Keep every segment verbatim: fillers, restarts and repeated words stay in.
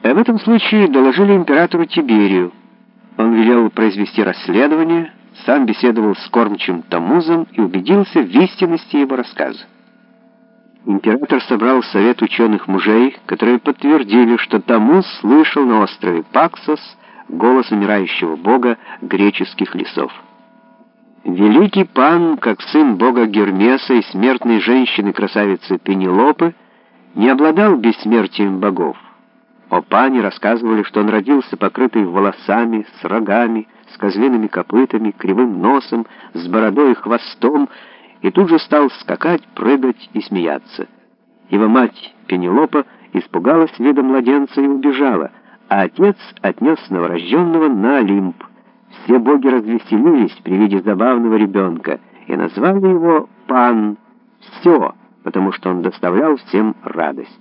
Об этом случае доложили императору Тиберию. Он велел произвести расследование, сам беседовал с кормчим Тамузом и убедился в истинности его рассказа. Император собрал совет ученых мужей, которые подтвердили, что Тамуз слышал на острове Паксос голос умирающего бога греческих лесов. Великий Пан, как сын бога Гермеса и смертной женщины-красавицы Пенелопы, не обладал бессмертием богов. О Пане рассказывали, что он родился покрытый волосами, с рогами, с козлиными копытами, кривым носом, с бородой и хвостом, и тут же стал скакать, прыгать и смеяться. Его мать Пенелопа испугалась вида младенца и убежала, а отец отнес новорожденного на Олимп. Все боги развеселились при виде забавного ребенка и назвали его Пан Все, потому что он доставлял всем радость.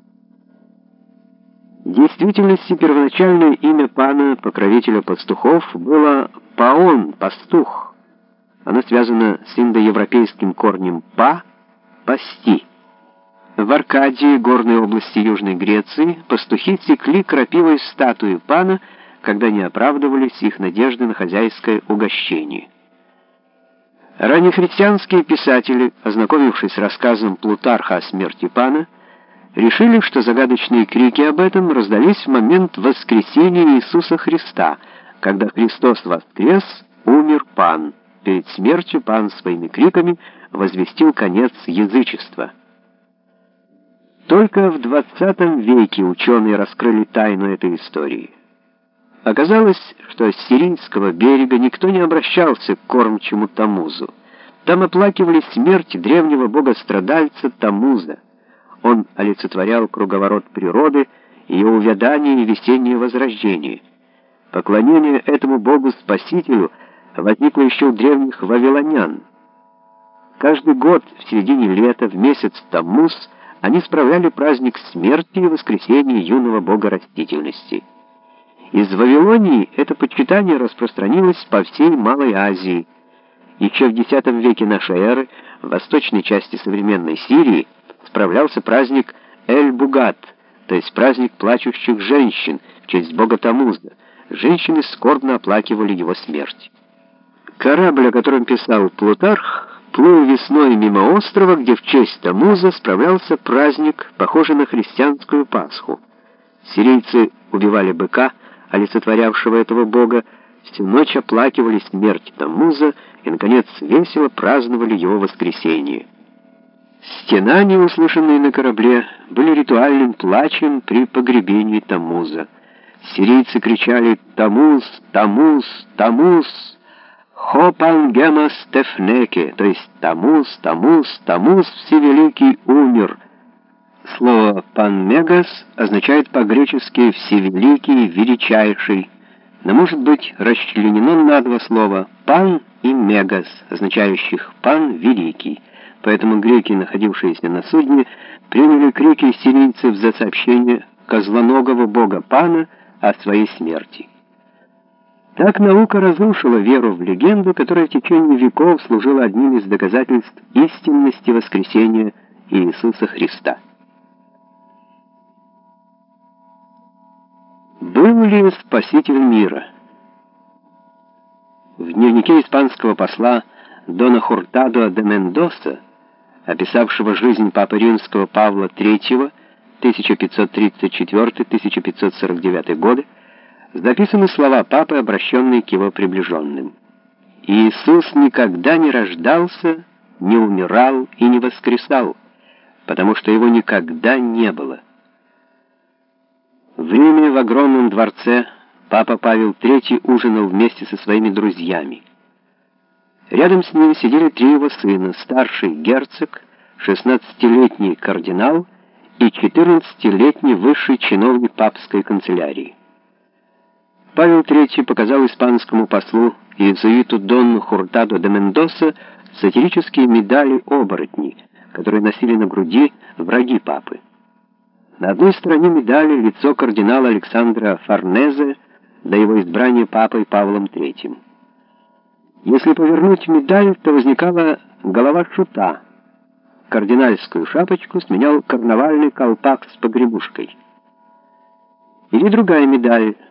В действительности первоначальное имя Пана, покровителя пастухов, было Паон, пастух. Оно связано с индоевропейским корнем «па» — «пасти». В Аркадии, горной области Южной Греции, пастухи секли крапивой статую Пана, когда не оправдывались их надежды на хозяйское угощение. Раннехристианские писатели, ознакомившись с рассказом Плутарха о смерти Пана, решили, что загадочные крики об этом раздались в момент воскресения Иисуса Христа. Когда Христос воскрес, умер Пан. Перед смертью Пан своими криками возвестил конец язычества. Только в двадцатом веке ученые раскрыли тайну этой истории. Оказалось, что с сирийского берега никто не обращался к кормчему Тамузу. Там оплакивали смерть древнего бога-страдальца Тамуза. Он олицетворял круговорот природы, ее увядание и весеннее возрождение. Поклонение этому богу-спасителю возникло еще у древних вавилонян. Каждый год в середине лета, в месяц Таммуз, они справляли праздник смерти и воскресения юного бога растительности. Из Вавилонии это почитание распространилось по всей Малой Азии. Еще в десятом веке нашей эры в восточной части современной Сирии справлялся праздник Эль-Бугат, то есть праздник плачущих женщин в честь бога Тамуза. Женщины скорбно оплакивали его смерть. Корабль, о котором писал Плутарх, плыл весной мимо острова, где в честь Тамуза справлялся праздник, похожий на христианскую Пасху. Сирийцы убивали быка, олицетворявшего этого бога, всю ночь оплакивали смерть Тамуза и, наконец, весело праздновали его воскресение. Стенания, услышанные на корабле, были ритуальным плачем при погребении Тамуза. Сирийцы кричали «Тамуз! Тамуз! Тамуз! Хопангема Стефнеке!», то есть «Тамуз! Тамуз! Тамуз Всевеликий умер!». Слово «панмегас» означает по-гречески «всевеликий, величайший», но может быть расчленено на два слова «пан» и «мегас», означающих «пан великий». Поэтому греки, находившиеся на судне, приняли крики сирийцев за сообщение козлоногого бога Пана о своей смерти. Так наука разрушила веру в легенду, которая в течение веков служила одним из доказательств истинности воскресения Иисуса Христа. Был ли Спаситель мира? В дневнике испанского посла Дона Хуртадо де Мендоса, описавшего жизнь папы римского Павла третьего, тысяча пятьсот тридцать четвёртый — тысяча пятьсот сорок девятый годы, записаны слова папы, обращенные к его приближенным. «Иисус никогда не рождался, не умирал и не воскресал, потому что его никогда не было». В Риме, в огромном дворце, папа Павел третий ужинал вместе со своими друзьями. Рядом с ним сидели три его сына: старший герцог, шестнадцатилетний кардинал и четырнадцатилетний высший чиновник папской канцелярии. Павел третий показал испанскому послу иезуиту Дону Хуртадо де Мендоса сатирические медали-оборотни, которые носили на груди враги папы. На одной стороне медали лицо кардинала Александра Форнезе до его избрания папой Павлом третьим. Если повернуть медаль, то возникала голова шута. Кардинальскую шапочку сменял карнавальный колпак с погребушкой. Или другая медаль